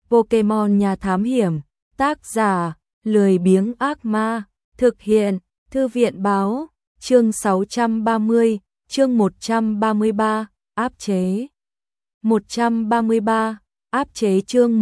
Pokemon nhà thám hiểm, tác giả, lười biếng ác ma, thực hiện, thư viện báo, chương 630, chương 133, áp chế. 133, áp chế chương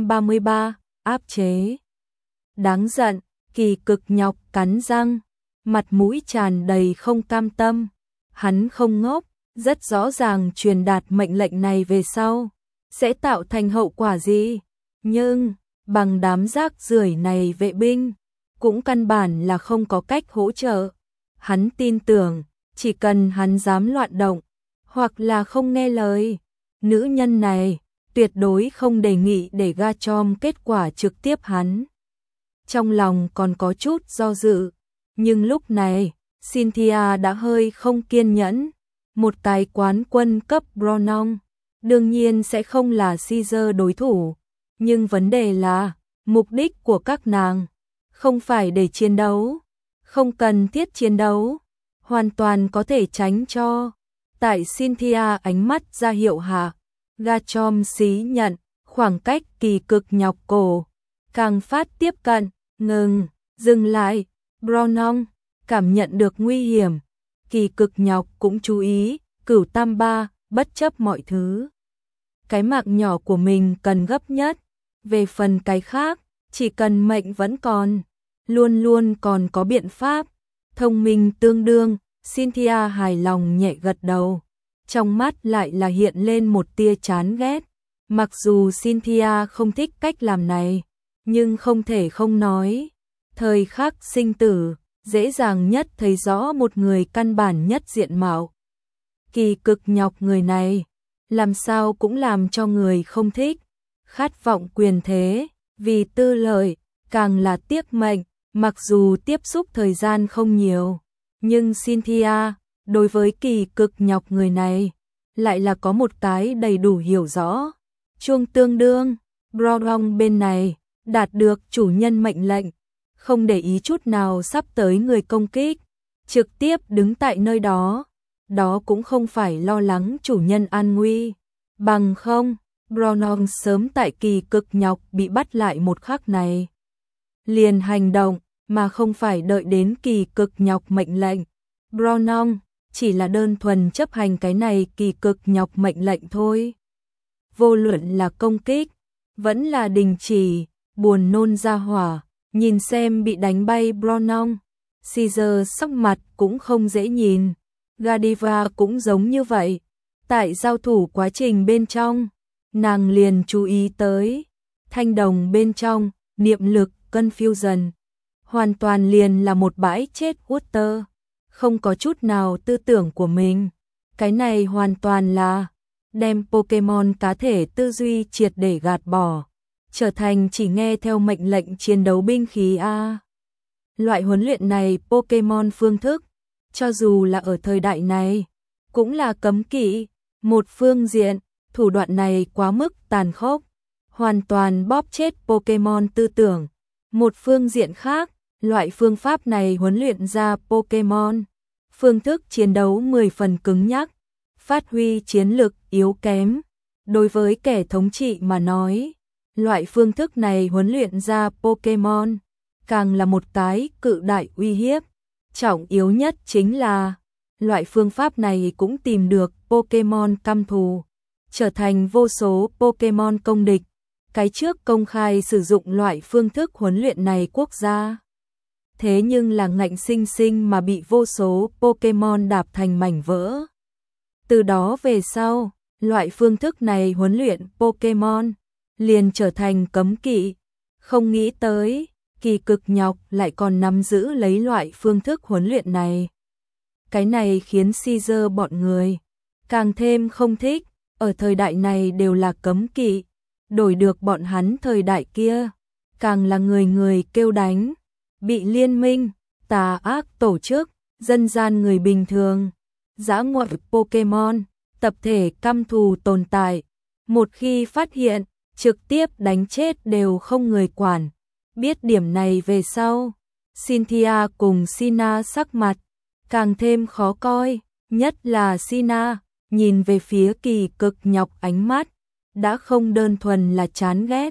133, áp chế. Đáng giận, Kỳ Cực nhọc cắn răng, mặt mũi tràn đầy không cam tâm. Hắn không ngốc, rất rõ ràng truyền đạt mệnh lệnh này về sau sẽ tạo thành hậu quả gì. Nhưng, bằng đám rác rưởi này vệ binh, cũng căn bản là không có cách hỗ trợ. Hắn tin tưởng, chỉ cần hắn dám loạn động, hoặc là không nghe lời, nữ nhân này tuyệt đối không đề nghị để Garchomp kết quả trực tiếp hắn. Trong lòng còn có chút do dự, nhưng lúc này, Cynthia đã hơi không kiên nhẫn. Một cái quán quân cấp Bronong, đương nhiên sẽ không là Caesar đối thủ. Nhưng vấn đề là, mục đích của các nàng không phải để chiến đấu, không cần thiết chiến đấu, hoàn toàn có thể tránh cho. Tại Cynthia ánh mắt ra hiệu hạ, Garchomp xí nhận, khoảng cách Kỳ Cực nhọc cổ càng phát tiếp cận, ngừng, dừng lại. Bronong cảm nhận được nguy hiểm, Kỳ Cực nhọc cũng chú ý, Cửu Tam Ba, bất chấp mọi thứ. Cái mạng nhỏ của mình cần gấp nhất, về phần cái khác, chỉ cần mệnh vẫn còn, luôn luôn còn có biện pháp. Thông minh tương đương, Cynthia hài lòng nhẹ gật đầu, trong mắt lại là hiện lên một tia chán ghét. Mặc dù Cynthia không thích cách làm này, nhưng không thể không nói. Thời khắc sinh tử, dễ dàng nhất thấy rõ một người căn bản nhất diện mạo. Kỳ Cực nhọc người này, làm sao cũng làm cho người không thích. Khát vọng quyền thế, vì tư lợi, càng là tiếc mệnh. Mặc dù tiếp xúc thời gian không nhiều, nhưng Cynthia, đối với Kỳ Cực nhọc người này, lại là có một cái đầy đủ hiểu rõ. Chuông tương đương, Bronong bên này, đạt được chủ nhân mệnh lệnh, không để ý chút nào sắp tới người công kích, trực tiếp đứng tại nơi đó. Đó cũng không phải lo lắng chủ nhân an nguy, bằng không, Bronong sớm tại Kỳ Cực nhọc bị bắt lại một khắc này liền hành động, mà không phải đợi đến Kỳ Cực nhọc mệnh lệnh. Bronong chỉ là đơn thuần chấp hành cái này Kỳ Cực nhọc mệnh lệnh thôi. Vô luận là công kích, vẫn là đình chỉ, buồn nôn ra hỏa, nhìn xem bị đánh bay Bronong. Caesar sắc mặt cũng không dễ nhìn, Godiva cũng giống như vậy. Tại giao thủ quá trình bên trong, nàng liền chú ý tới, thanh đồng bên trong, niệm lực, confusion, hoàn toàn liền là một bãi chết water, không có chút nào tư tưởng của mình. Cái này hoàn toàn là đem Pokemon cá thể tư duy triệt để gạt bỏ, trở thành chỉ nghe theo mệnh lệnh chiến đấu binh khí A. Loại huấn luyện này Pokemon phương thức, cho dù là ở thời đại này, cũng là cấm kỵ. Một phương diện, thủ đoạn này quá mức tàn khốc, hoàn toàn bóp chết Pokemon tư tưởng. Một phương diện khác, loại phương pháp này huấn luyện ra Pokemon, phương thức chiến đấu 10 phần cứng nhắc, phát huy chiến lực yếu kém. Đối với kẻ thống trị mà nói, loại phương thức này huấn luyện ra Pokemon, càng là một cái cự đại uy hiếp. Trọng yếu nhất chính là, loại phương pháp này cũng tìm được Pokemon căm thù, trở thành vô số Pokemon công địch. Cái trước công khai sử dụng loại phương thức huấn luyện này quốc gia, thế nhưng là ngạnh sinh sinh mà bị vô số Pokemon đạp thành mảnh vỡ. Từ đó về sau, loại phương thức này huấn luyện Pokemon liền trở thành cấm kỵ. Không nghĩ tới, Kỳ Cực nhọc lại còn nắm giữ lấy loại phương thức huấn luyện này. Cái này khiến Caesar bọn người càng thêm không thích. Ở thời đại này đều là cấm kỵ, đổi được bọn hắn thời đại kia, càng là người người kêu đánh. Bị liên minh, tà ác tổ chức, dân gian người bình thường, dã ngoại Pokemon, tập thể căm thù tồn tại. Một khi phát hiện, trực tiếp đánh chết đều không người quản. Biết điểm này về sau, Cynthia cùng Sina sắc mặt càng thêm khó coi, nhất là Sina, nhìn về phía Kỳ Cực nhọc ánh mắt đã không đơn thuần là chán ghét,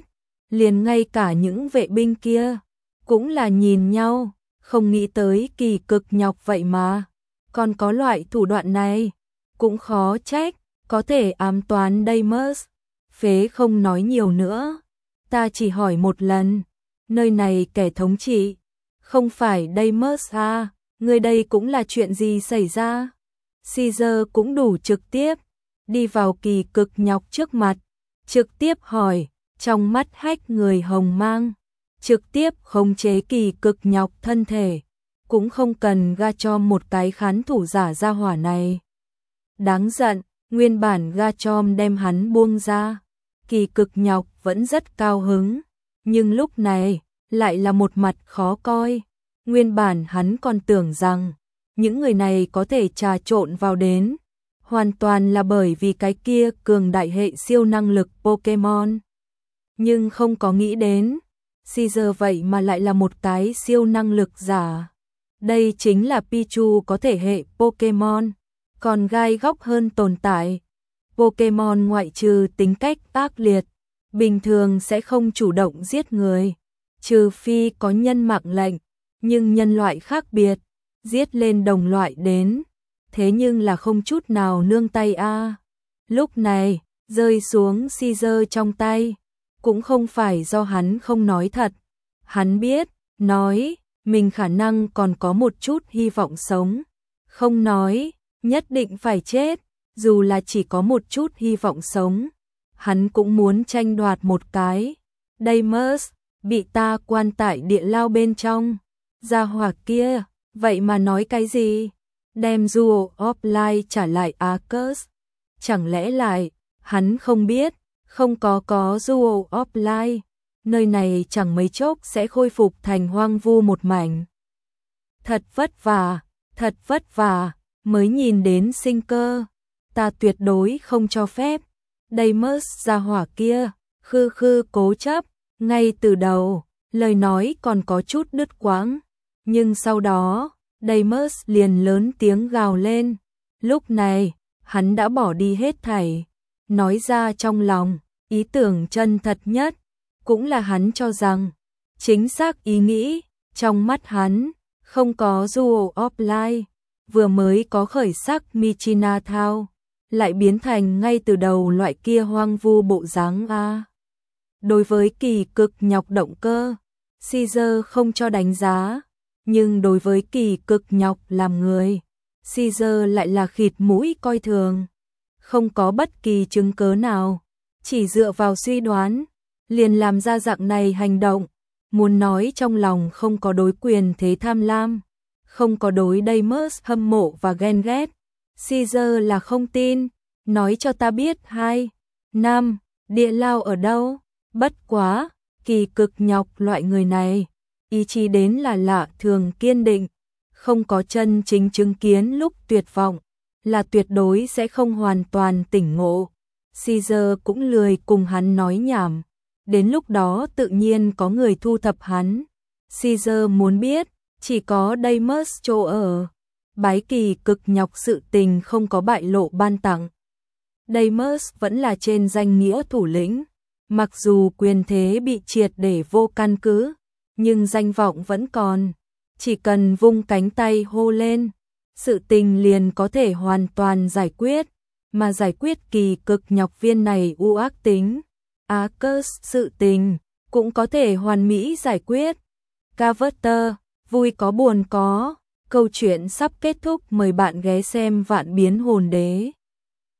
liền ngay cả những vệ binh kia cũng là nhìn nhau, không nghĩ tới Kỳ Cực Nhọc vậy mà còn có loại thủ đoạn này, cũng khó trách có thể ám toán Deimos. Phế không nói nhiều nữa, ta chỉ hỏi một lần, nơi này kẻ thống trị không phải Deimos à, người đây cũng là chuyện gì xảy ra? Caesar cũng đủ trực tiếp đi vào Kỳ Cực Nhọc trước mặt, trực tiếp hỏi, trong mắt hách người hồng mang, trực tiếp khống chế Kỳ Cực Nhọc thân thể, cũng không cần ga cho một cái khán thủ giả ra hỏa này. Đáng giận, nguyên bản ga chom đem hắn buông ra, Kỳ Cực Nhọc vẫn rất cao hứng, nhưng lúc này lại là một mặt khó coi. Nguyên bản hắn còn tưởng rằng những người này có thể trà trộn vào đến, hoàn toàn là bởi vì cái kia cường đại hệ siêu năng lực Pokemon. Nhưng không có nghĩ đến, Caesar vậy mà lại là một cái siêu năng lực giả. Đây chính là Pichu có thể hệ Pokemon, còn gai góc hơn tồn tại. Pokemon ngoại trừ tính cách ác liệt, bình thường sẽ không chủ động giết người, trừ phi có nhân mạng lệnh, nhưng nhân loại khác biệt, giết lên đồng loại đến, thế nhưng là không chút nào nương tay a. Lúc này, rơi xuống Caesar trong tay, cũng không phải do hắn không nói thật, hắn biết, nói, mình khả năng còn có một chút hy vọng sống, không nói, nhất định phải chết, dù là chỉ có một chút hy vọng sống, hắn cũng muốn tranh đoạt một cái. Deimos bị ta quan tại địa lao bên trong, gia hỏa kia, vậy mà nói cái gì? Đem Jewel of Light trả lại Arceus. Chẳng lẽ lại, hắn không biết, không có Jewel of Light, nơi này chẳng mấy chốc sẽ khôi phục thành hoang vu một mảnh. Thật vất vả, mới nhìn đến sinh cơ, ta tuyệt đối không cho phép. Deimos gia hỏa kia, khư cố chấp, ngay từ đầu, lời nói còn có chút đứt quãng, nhưng sau đó, Deimos liền lớn tiếng gào lên. Lúc này, hắn đã bỏ đi hết thảy, nói ra trong lòng, ý tưởng chân thật nhất, cũng là hắn cho rằng, chính xác ý nghĩ, trong mắt hắn, không có Jewel of Light, vừa mới có khởi sắc Michina Thao, lại biến thành ngay từ đầu loại kia hoang vu bộ dáng a. Đối với Kỳ Cực Nhọc động cơ, Caesar không cho đánh giá, nhưng đối với Kỳ Cực Nhọc làm người, Caesar lại là khịt mũi coi thường, không có bất kỳ chứng cớ nào, chỉ dựa vào suy đoán, liền làm ra dạng này hành động, muốn nói trong lòng không có đối quyền thế tham lam, không có đối Deimos hâm mộ và ghen ghét, Caesar là không tin, nói cho ta biết 2 năm, địa lao ở đâu, bất quá, Kỳ Cực Nhọc loại người này, ý chí đến là lạ thường kiên định, không có chân chính chứng kiến lúc tuyệt vọng, là tuyệt đối sẽ không hoàn toàn tỉnh ngộ. Caesar cũng lười cùng hắn nói nhảm, đến lúc đó tự nhiên có người thu thập hắn. Caesar muốn biết, chỉ có Deimos chỗ ở, bái Kỳ Cực Nhọc sự tình không có bại lộ ban tặng. Deimos vẫn là trên danh nghĩa thủ lĩnh, mặc dù quyền thế bị triệt để vô căn cứ, nhưng danh vọng vẫn còn, chỉ cần vung cánh tay hô lên, sự tình liền có thể hoàn toàn giải quyết, mà giải quyết Kỳ Cực Nhọc viên này u ác tính. Arceus sự tình cũng có thể hoàn mỹ giải quyết. Carver, vui có buồn có, câu chuyện sắp kết thúc, mời bạn ghé xem Vạn Biến Hồn Đế.